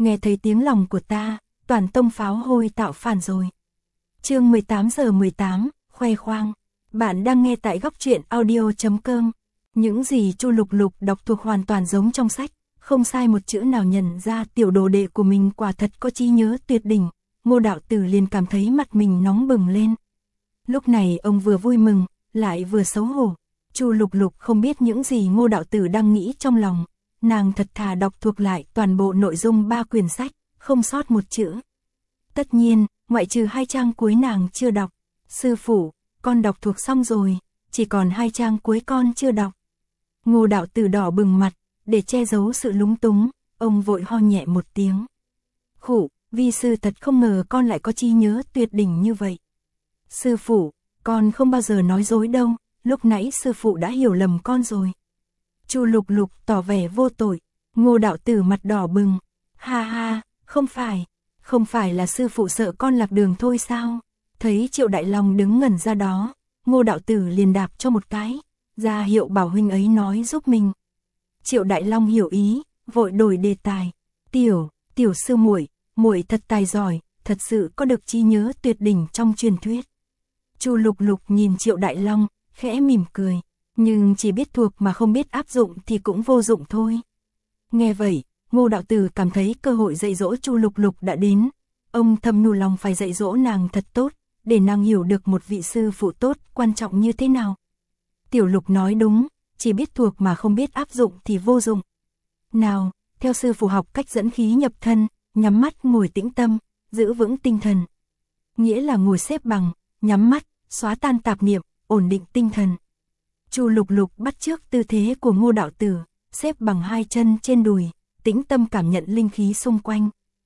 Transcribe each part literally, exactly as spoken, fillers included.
nghe thấy tiếng lòng của ta, toàn tông pháo hôi tạo phản rồi. Chương mười tám giờ mười tám, khoe khoang. Bạn đang nghe tại góc truyện audio chấm com. Những gì Chu Lục Lục đọc thuộc hoàn toàn giống trong sách, không sai một chữ nào, nhận ra tiểu đồ đệ của mình quả thật có trí nhớ tuyệt đỉnh. Ngô đạo tử liền cảm thấy mặt mình nóng bừng lên. Lúc này ông vừa vui mừng, lại vừa xấu hổ. Chu Lục Lục không biết những gì Ngô đạo tử đang nghĩ trong lòng. Nàng thật thà đọc thuộc lại toàn bộ nội dung ba quyển sách, không sót một chữ. Tất nhiên, ngoại trừ hai trang cuối nàng chưa đọc. Sư phụ, con đọc thuộc xong rồi, chỉ còn hai trang cuối con chưa đọc. Ngô đạo tử đỏ bừng mặt, để che giấu sự lúng túng, ông vội ho nhẹ một tiếng. Khụ, vi sư thật không ngờ con lại có trí nhớ tuyệt đỉnh như vậy. Sư phụ, con không bao giờ nói dối đâu, lúc nãy sư phụ đã hiểu lầm con rồi. Chu Lục Lục tỏ vẻ vô tội. Ngô đạo tử mặt đỏ bừng. Ha ha, không phải, không phải là sư phụ sợ con lạc đường thôi sao? Thấy Triệu Đại Long đứng ngẩn ra đó, Ngô đạo tử liền đạp cho một cái, ra hiệu bảo huynh ấy nói giúp mình. Triệu Đại Long hiểu ý, vội đổi đề tài. Tiểu, tiểu sư muội, muội thật tài giỏi, thật sự có được trí nhớ tuyệt đỉnh trong truyền thuyết. Chu Lục Lục nhìn Triệu Đại Long, khẽ mỉm cười, nhưng chỉ biết thuộc mà không biết áp dụng thì cũng vô dụng thôi. Nghe vậy, Ngô đạo tử cảm thấy cơ hội dạy dỗ Chu Lục Lục đã đến. Ông thầm nhủ lòng phải dạy dỗ nàng thật tốt, để nàng hiểu được một vị sư phụ tốt quan trọng như thế nào. Tiểu Lục nói đúng, chỉ biết thuộc mà không biết áp dụng thì vô dụng. Nào, theo sư phụ học cách dẫn khí nhập thân, nhắm mắt ngồi tĩnh tâm, giữ vững tinh thần. Nghĩa là ngồi xếp bằng, nhắm mắt, xóa tan tạp niệm, ổn định tinh thần. Chu Lục Lục bắt chước tư thế của Ngô đạo tử, xếp bằng hai chân trên đùi, tĩnh tâm cảm nhận linh khí xung quanh.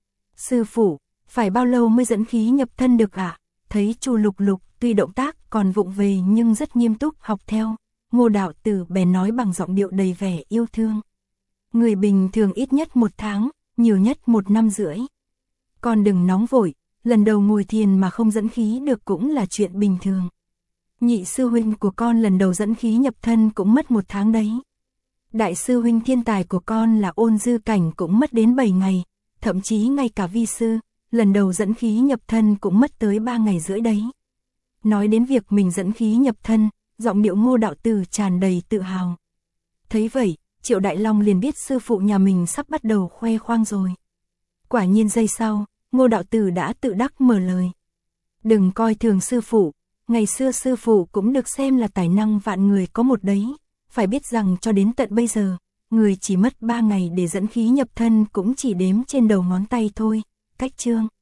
Sư phụ, phải bao lâu mới dẫn khí nhập thân được ạ? À? Thấy Chu Lục Lục tuy động tác còn vụng về nhưng rất nghiêm túc học theo, Ngô đạo tử bèn nói bằng giọng điệu đầy vẻ yêu thương. Người bình thường ít nhất một tháng, nhiều nhất một năm rưỡi. Con đừng nóng vội, lần đầu ngồi thiền mà không dẫn khí được cũng là chuyện bình thường. Nhị sư huynh của con lần đầu dẫn khí nhập thân cũng mất một tháng đấy. Đại sư huynh thiên tài của con là Ôn Dư Cảnh cũng mất đến bảy ngày, thậm chí ngay cả vi sư, lần đầu dẫn khí nhập thân cũng mất tới ba ngày rưỡi đấy. Nói đến việc mình dẫn khí nhập thân, giọng điệu Ngô đạo tử tràn đầy tự hào. Thấy vậy, Triệu Đại Long liền biết sư phụ nhà mình sắp bắt đầu khoe khoang rồi. Quả nhiên giây sau, Ngô đạo tử đã tự đắc mở lời. Đừng coi thường sư phụ, ngày xưa sư phụ cũng được xem là tài năng vạn người có một đấy. Phải biết rằng cho đến tận bây giờ, người chỉ mất ba ngày để dẫn khí nhập thân cũng chỉ đếm trên đầu ngón tay thôi. Cách chương